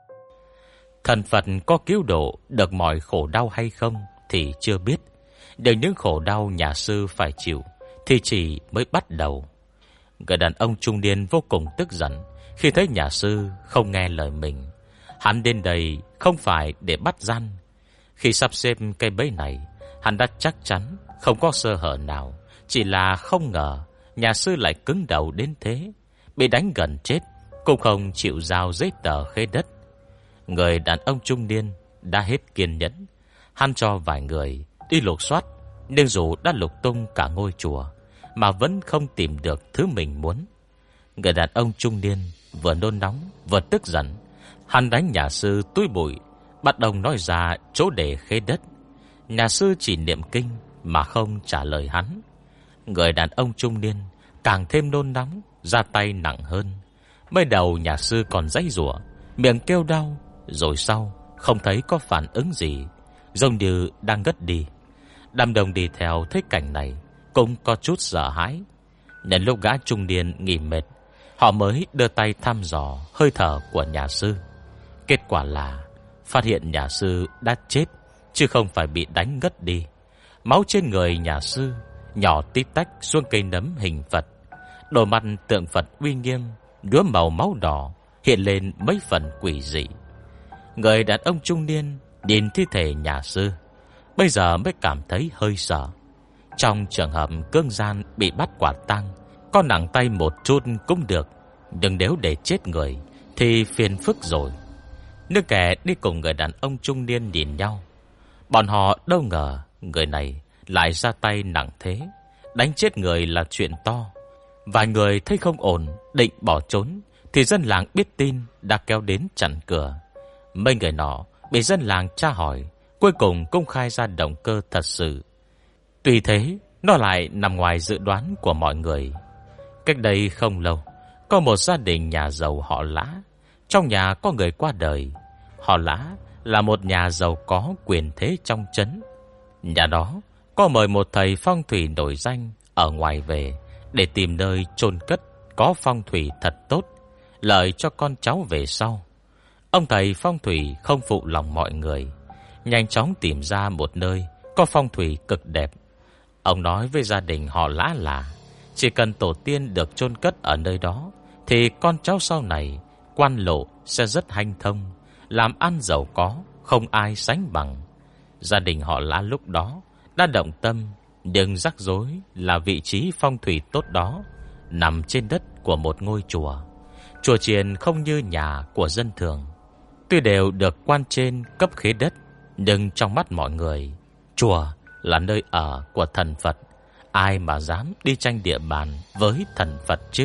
Thần Phật có cứu độ được mọi khổ đau hay không thì chưa biết, nhưng những khổ đau nhà sư phải chịu thì chỉ mới bắt đầu. Người đàn ông trung niên vô cùng tức giận khi thấy nhà sư không nghe lời mình. Hắn đến đây không phải để bắt gian. Khi sắp xếp cây bẫy này, hắn đã chắc chắn không có sơ hở nào, chỉ là không ngờ nhà sư lại cứng đầu đến thế, bị đánh gần chết cũng không chịu giao giấy tờ khế đất. Người đàn ông trung niên đã hết kiên nhẫn. Hắn cho vài người đi lục soát, nhưng dù đã lục tung cả ngôi chùa mà vẫn không tìm được thứ mình muốn. Người đàn ông trung niên vừa nôn nóng vừa tức giận. Hắn đánh nhà sư túi bụi, bắt đầu nói ra chỗ để khế đất. Nhà sư chỉ niệm kinh mà không trả lời hắn. Người đàn ông trung niên càng thêm nôn nóng, ra tay nặng hơn. Mới đầu nhà sư còn giãy giụa, miệng kêu đau, rồi sau không thấy có phản ứng gì, giống như đang ngất đi. Đám đông đi theo thấy cảnh này cũng có chút sợ hãi. Nhân lúc gã trung niên nghỉ mệt, họ mới đưa tay thăm dò hơi thở của nhà sư. Kết quả là phát hiện nhà sư đã chết, chứ không phải bị đánh ngất đi. Máu trên người nhà sư nhỏ tí tách xuống cây nấm hình Phật. Đôi mặt tượng Phật uy nghiêm, đứa màu máu đỏ hiện lên mấy phần quỷ dị. Người đàn ông trung niên nhìn thi thể nhà sư, bây giờ mới cảm thấy hơi sợ. Trong trường hợp cưỡng gian bị bắt quả tang, có nặng tay một chút cũng được, nhưng nếu để chết người thì phiền phức rồi. Những kẻ đi cùng người đàn ông trung niên nhìn nhau. Bọn họ đâu ngờ người này lại ra tay nặng thế. Đánh chết người là chuyện to. Vài người thấy không ổn, định bỏ trốn, thì dân làng biết tin đã kéo đến chặn cửa. Mấy người nọ bị dân làng tra hỏi, cuối cùng công khai ra động cơ thật sự. Tuy thế, nó lại nằm ngoài dự đoán của mọi người. Cách đây không lâu, có một gia đình nhà giàu họ Lã. Trong nhà có người qua đời. Họ Lã là một nhà giàu có quyền thế trong trấn. Nhà đó có mời một thầy phong thủy nổi danh ở ngoài về để tìm nơi chôn cất có phong thủy thật tốt, lợi cho con cháu về sau. Ông thầy phong thủy không phụ lòng mọi người, nhanh chóng tìm ra một nơi có phong thủy cực đẹp. Ông nói với gia đình họ Lã là chỉ cần tổ tiên được chôn cất ở nơi đó thì con cháu sau này quan lộ sẽ rất hanh thông, làm ăn giàu có không ai sánh bằng. Gia đình họ Lã lúc đó đã động tâm, nhưng rắc rối là vị trí phong thủy tốt đó nằm trên đất của một ngôi chùa. Chùa chiền không như nhà của dân thường. Tuy đều được quan trên cấp khế đất, nhưng trong mắt mọi người, chùa là nơi ở của thần Phật. Ai mà dám đi tranh địa bàn với thần Phật chứ?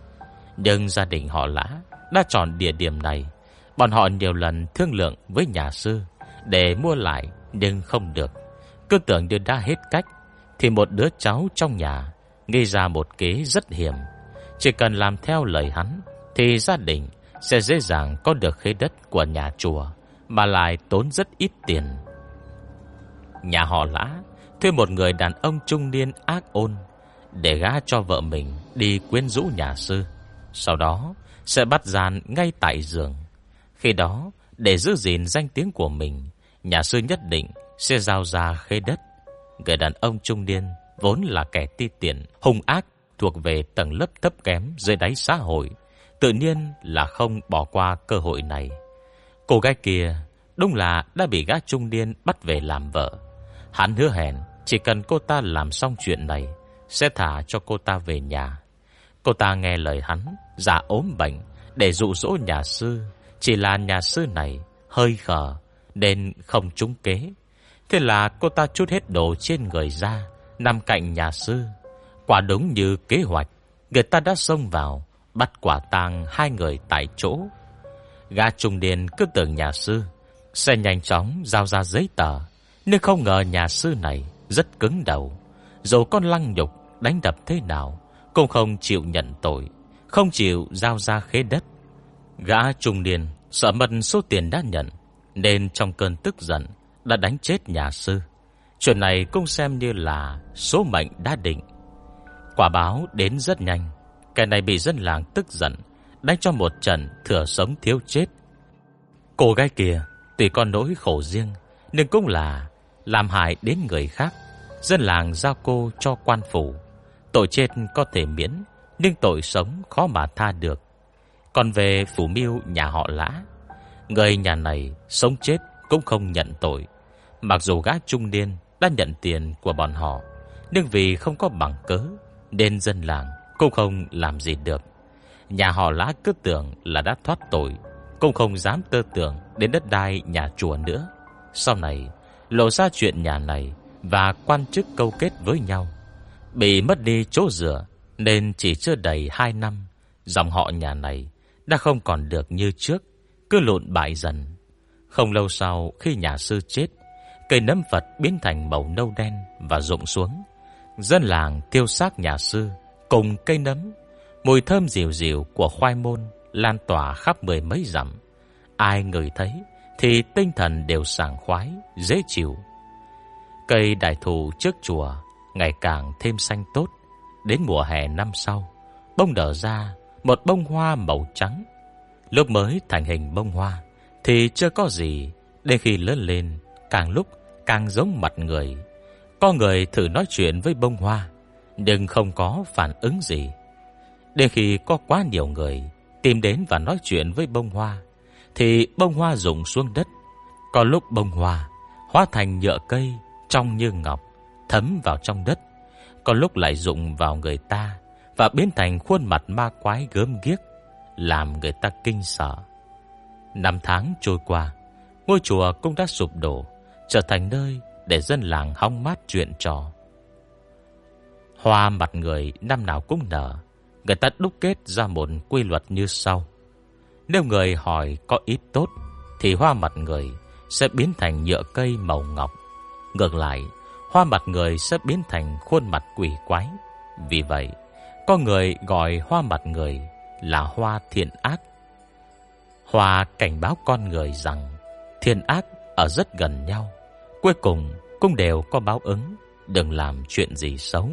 Nhưng gia đình họ Lã đã chọn địa điểm này. Bọn họ nhiều lần thương lượng với nhà sư để mua lại, nhưng không được. Cứ tưởng như đã hết cách, thì một đứa cháu trong nhà nghĩ ra một kế rất hiểm. Chỉ cần làm theo lời hắn thì gia đình sẽ dễ dàng có được khế đất của nhà chùa, mà lại tốn rất ít tiền. Nhà họ Lã thuê một người đàn ông trung niên ác ôn để gả cho vợ mình đi quyến rũ nhà sư, sau đó sẽ bắt gian ngay tại giường. Khi đó, để giữ gìn danh tiếng của mình, nhà sư nhất định sẽ giao ra khế đất. Người đàn ông trung niên vốn là kẻ ti tiện, hung ác, thuộc về tầng lớp thấp kém dưới đáy xã hội, tự nhiên là không bỏ qua cơ hội này. Cô gái kia đúng là đã bị gã trung niên bắt về làm vợ. Hắn hứa hẹn chỉ cần cô ta làm xong chuyện này sẽ thả cho cô ta về nhà. Cô ta nghe lời hắn, giả ốm bệnh để dụ dỗ nhà sư Chỉ là nhà sư này hơi khờ nên không trúng kế. Thế là cô ta trút hết đồ trên người ra, nằm cạnh nhà sư. Quả đúng như kế hoạch, người ta đã xông vào, bắt quả tang hai người tại chỗ. Gã trung niên cứ tưởng nhà sư sẽ nhanh chóng giao ra giấy tờ, nhưng không ngờ nhà sư này rất cứng đầu. Dù con lăng nhục đánh đập thế nào cũng không chịu nhận tội, không chịu giao ra khế đất. Gã trung niên sợ mất số tiền đã nhận, nên trong cơn tức giận đã đánh chết nhà sư. Chuyện này cũng xem như là số mệnh đã định. Quả báo đến rất nhanh. Kẻ này bị dân làng tức giận, đánh cho một trận thừa sống thiếu chết. Cô gái kia tuy có nỗi khổ riêng, nhưng cũng là làm hại đến người khác. Dân làng giao cô cho quan phủ. Tội chết có thể miễn, nhưng tội sống khó mà tha được. Còn về phủ Miêu nhà họ Lã, người nhà này sống chết cũng không nhận tội. Mặc dù gã trung niên đã nhận tiền của bọn họ, nhưng vì không có bằng cớ nên dân làng cũng không làm gì được. Nhà họ Lã cứ tưởng là đã thoát tội, cũng không dám tơ tưởng đến đất đai nhà chùa nữa. Sau này lộ ra chuyện nhà này và quan chức câu kết với nhau, bị mất đi chỗ dựa, nên chỉ chưa đầy 2 năm, dòng họ nhà này đã không còn được như trước, cứ lụn bại dần. Không lâu sau, khi nhà sư chết, cây nấm Phật biến thành màu nâu đen và rụng xuống. Dân làng tiêu xác nhà sư cùng cây nấm. Mùi thơm dịu dịu của khoai môn lan tỏa khắp 10 mấy dặm. Ai ngửi thấy thì tinh thần đều sảng khoái, dễ chịu. Cây đại thụ trước chùa ngày càng thêm xanh tốt. Đến mùa hè năm sau, bông nở ra một bông hoa màu trắng. Lúc mới thành hình bông hoa thì chưa có gì, đến khi lớn lên càng lúc càng giống mặt người. Có người thử nói chuyện với bông hoa, nhưng không có phản ứng gì. Đến khi có quá nhiều người tìm đến và nói chuyện với bông hoa, thì bông hoa rụng xuống đất. Có lúc bông hoa hóa thành nhựa cây trong như ngọc, thấm vào trong đất. Có lúc lại rụng vào người ta và biến thành khuôn mặt ma quái gớm ghiếc, làm người ta kinh sợ. Năm tháng trôi qua, ngôi chùa cũng đã sụp đổ, trở thành nơi để dân làng hóng mát chuyện trò. Hoa mặt người năm nào cũng nở. Người ta đúc kết ra một quy luật như sau: nếu người hỏi có ít tốt, thì hoa mặt người sẽ biến thành nhựa cây màu ngọc. Ngược lại, hoa mặt người sẽ biến thành khuôn mặt quỷ quái. Vì vậy, có người gọi hoa mặt người là hoa thiện ác. Hoa cảnh báo con người rằng thiện ác ở rất gần nhau, cuối cùng cũng đều có báo ứng. Đừng làm chuyện gì xấu.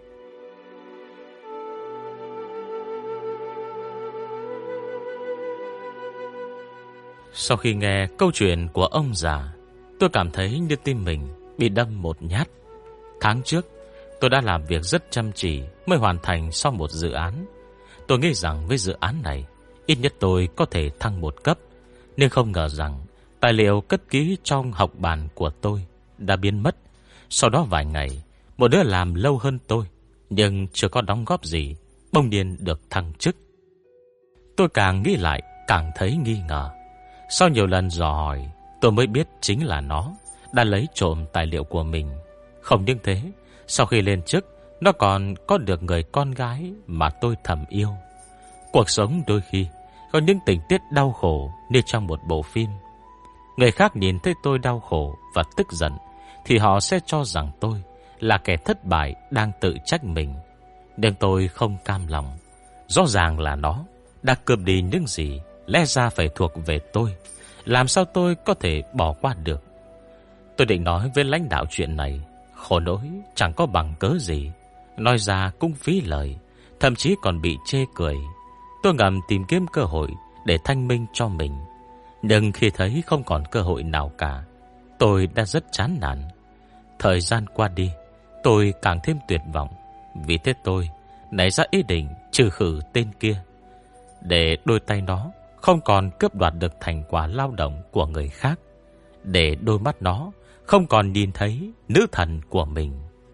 Sau khi nghe câu chuyện của ông già, tôi cảm thấy như tim mình bị đâm một nhát. Tháng trước, tôi đã làm việc rất chăm chỉ mới hoàn thành xong một dự án. Tôi nghĩ rằng với dự án này, ít nhất tôi có thể thăng một cấp. Nhưng không ngờ rằng tài liệu cất kỹ trong học bàn của tôi đã biến mất. Sau đó vài ngày, một đứa làm lâu hơn tôi nhưng chưa có đóng góp gì bỗng nhiên được thăng chức. Tôi càng nghĩ lại càng thấy nghi ngờ. Sau nhiều lần dò hỏi, tôi mới biết chính là nó đã lấy trộm tài liệu của mình. Không những thế, sau khi lên chức, nó còn có được người con gái mà tôi thầm yêu. Cuộc sống đôi khi có những tình tiết đau khổ như trong một bộ phim. Người khác nhìn thấy tôi đau khổ và tức giận thì họ sẽ cho rằng tôi là kẻ thất bại đang tự trách mình. Nhưng tôi không cam lòng. Rõ ràng là nó đã cướp đi những gì lẽ ra phải thuộc về tôi. Làm sao tôi có thể bỏ qua được? Tôi định nói với lãnh đạo chuyện này, khổ nỗi chẳng có bằng cớ gì, nói ra cũng phí lời, thậm chí còn bị chê cười. Tôi ngầm tìm kiếm cơ hội để thanh minh cho mình. Nhưng khi thấy không còn cơ hội nào cả, tôi đã rất chán nản. Thời gian qua đi, tôi càng thêm tuyệt vọng. Vì thế tôi nảy ra ý định trừ khử tên kia, để đôi tay nó không còn cướp đoạt được thành quả lao động của người khác, để đôi mắt nó không còn nhìn thấy nữ thần của mình.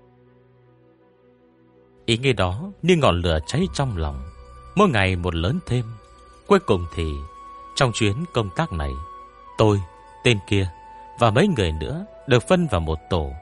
Ý nghĩ đó như ngọn lửa cháy trong lòng, mỗi ngày một lớn thêm. Cuối cùng thì Trong chuyến công tác này, tôi, tên kia và mấy người nữa được phân vào một tổ.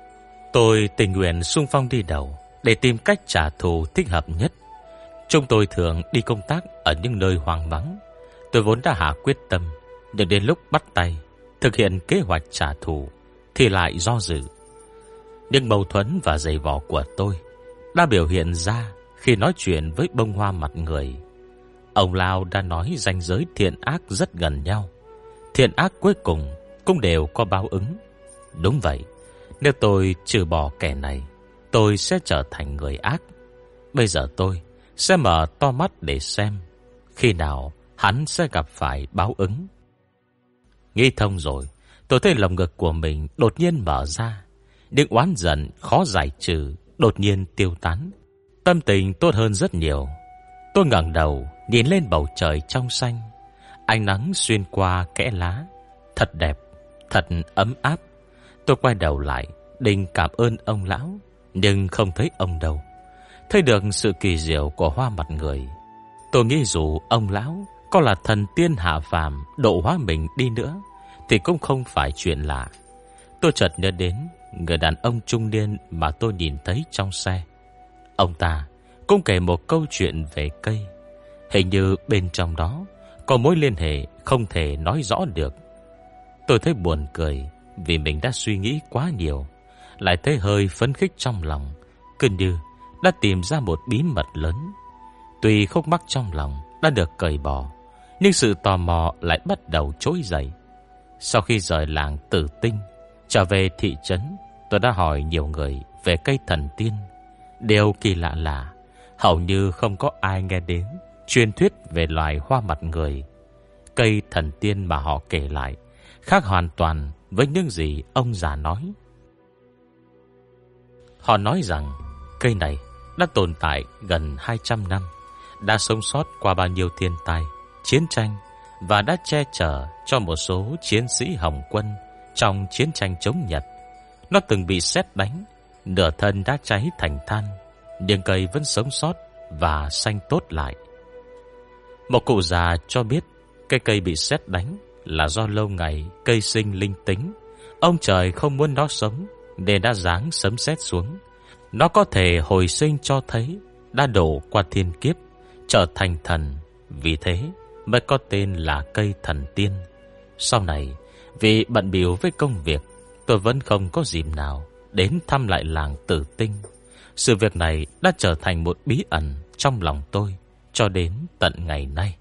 Tôi tình nguyện xung phong đi đầu để tìm cách trả thù thích hợp nhất. Chúng tôi thường đi công tác ở những nơi hoang vắng. Tôi vốn đã hạ quyết tâm, nhưng đến lúc bắt tay thực hiện kế hoạch trả thù thì lại do dự. Những mâu thuẫn và giày vò của tôi đã biểu hiện ra khi nói chuyện với bông hoa mặt người. Ông Lao đã nói ranh giới thiện ác rất gần nhau. Thiện ác cuối cùng cũng đều có báo ứng. Đúng vậy, nếu tôi trừ bỏ kẻ này, tôi sẽ trở thành người ác. Bây giờ tôi sẽ mở to mắt để xem khi nào hắn sẽ gặp phải báo ứng. Nghĩ thông rồi, tôi thấy lồng ngực của mình đột nhiên mở ra. Những oán giận khó giải trừ đột nhiên tiêu tán. Tâm tình tốt hơn rất nhiều. Tôi ngẩng đầu nhìn lên bầu trời trong xanh. Ánh nắng xuyên qua kẽ lá, thật đẹp, thật ấm áp. Tôi quay đầu lại định cảm ơn ông lão, nhưng không thấy ông đâu. Thấy được sự kỳ diệu của hoa mặt người, tôi nghĩ dù ông lão có là thần tiên hạ phàm độ hóa mình đi nữa thì cũng không phải chuyện lạ. Tôi chợt nhớ đến người đàn ông trung niên mà tôi nhìn thấy trong xe. Ông ta cũng kể một câu chuyện về cây. Hình như bên trong đó có mối liên hệ không thể nói rõ được. Tôi thấy buồn cười vì mình đã suy nghĩ quá nhiều, lại thấy hơi phấn khích trong lòng, cứ như đã tìm ra một bí mật lớn. Tuy khúc mắc trong lòng đã được cởi bỏ, nhưng sự tò mò lại bắt đầu trỗi dậy. Sau khi rời làng Tử Tinh, trở về thị trấn, tôi đã hỏi nhiều người về cây thần tiên. Điều kỳ lạ là hầu như không có ai nghe đến truyền thuyết về loài hoa mặt người. Cây thần tiên mà họ kể lại khác hoàn toàn với những gì ông già nói. Họ nói rằng cây này đã tồn tại gần 200 năm, đã sống sót qua bao nhiêu thiên tai, chiến tranh và đã che chở cho một số chiến sĩ Hồng quân trong chiến tranh chống Nhật. Nó từng bị sét đánh, nửa thân đã cháy thành than, nhưng cây vẫn sống sót và xanh tốt lại. Một cụ già cho biết cây cây bị sét đánh là do lâu ngày cây sinh linh tính. Ông trời không muốn nó sống nên đã giáng sấm sét xuống. Nó có thể hồi sinh cho thấy đã đổ qua thiên kiếp, trở thành thần, vì thế mới có tên là cây thần tiên. Sau này, vì bận bịu với công việc, tôi vẫn không có dịp nào đến thăm lại làng Tử Tinh. Sự việc này đã trở thành một bí ẩn trong lòng tôi cho đến tận ngày nay.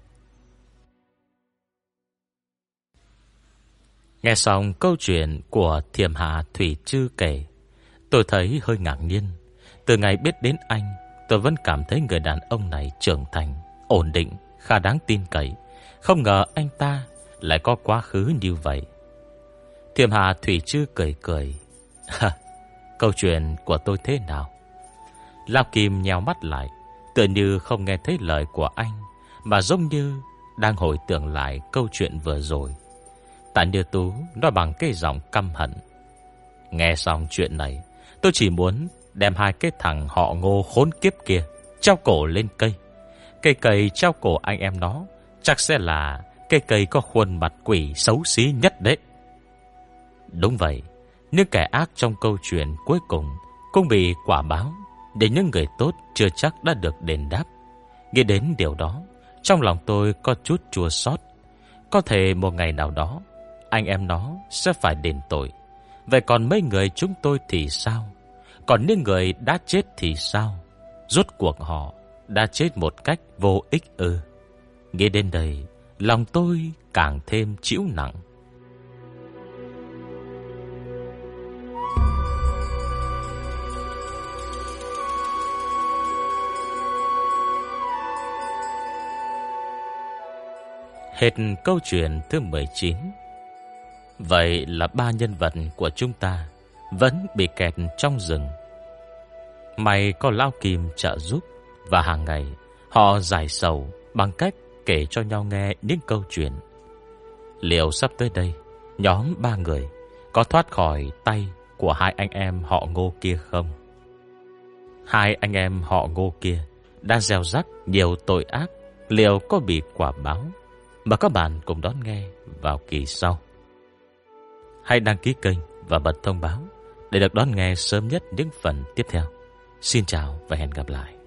Nghe xong câu chuyện của Thiểm Hạ Thủy Trư kể, tôi thấy hơi ngạc nhiên. Từ ngày biết đến anh, tôi vẫn cảm thấy người đàn ông này trưởng thành, ổn định, khá đáng tin cậy. Không ngờ anh ta lại có quá khứ như vậy. Thiểm Hạ Thủy Trư cười cười. Câu chuyện của tôi thế nào? Lão Kim nheo mắt lại, tựa như không nghe thấy lời của anh, mà giống như đang hồi tưởng lại câu chuyện vừa rồi. Tạ Như Tú nói bằng cái giọng căm hận. Nghe xong chuyện này, tôi chỉ muốn đem hai cái thằng họ Ngô khốn kiếp kia treo cổ lên cây. Cây cây treo cổ anh em nó chắc sẽ là cây cây có khuôn mặt quỷ xấu xí nhất đấy. Đúng vậy, những kẻ ác trong câu chuyện cuối cùng cũng bị quả báo, để những người tốt chưa chắc đã được đền đáp. Nghĩ đến điều đó, trong lòng tôi có chút chua xót. Có thể một ngày nào đó anh em nó sẽ phải đền tội. Vậy còn mấy người chúng tôi thì sao? Còn những người đã chết thì sao? Rốt cuộc họ đã chết một cách vô ích ư? Nghĩ đến đây, lòng tôi càng thêm chịu nặng. Hết câu chuyện thứ 19. Vậy là ba nhân vật của chúng ta vẫn bị kẹt trong rừng. May có Lão Kim trợ giúp, và hàng ngày họ giải sầu bằng cách kể cho nhau nghe những câu chuyện. Liệu sắp tới đây, nhóm ba người có thoát khỏi tay của hai anh em họ Ngô kia không? Hai anh em họ Ngô kia đã gieo rắc nhiều tội ác, liệu có bị quả báo? mà các bạn cùng đón nghe vào kỳ sau. Hãy đăng ký kênh và bật thông báo để được đón nghe sớm nhất những phần tiếp theo. Xin chào và hẹn gặp lại.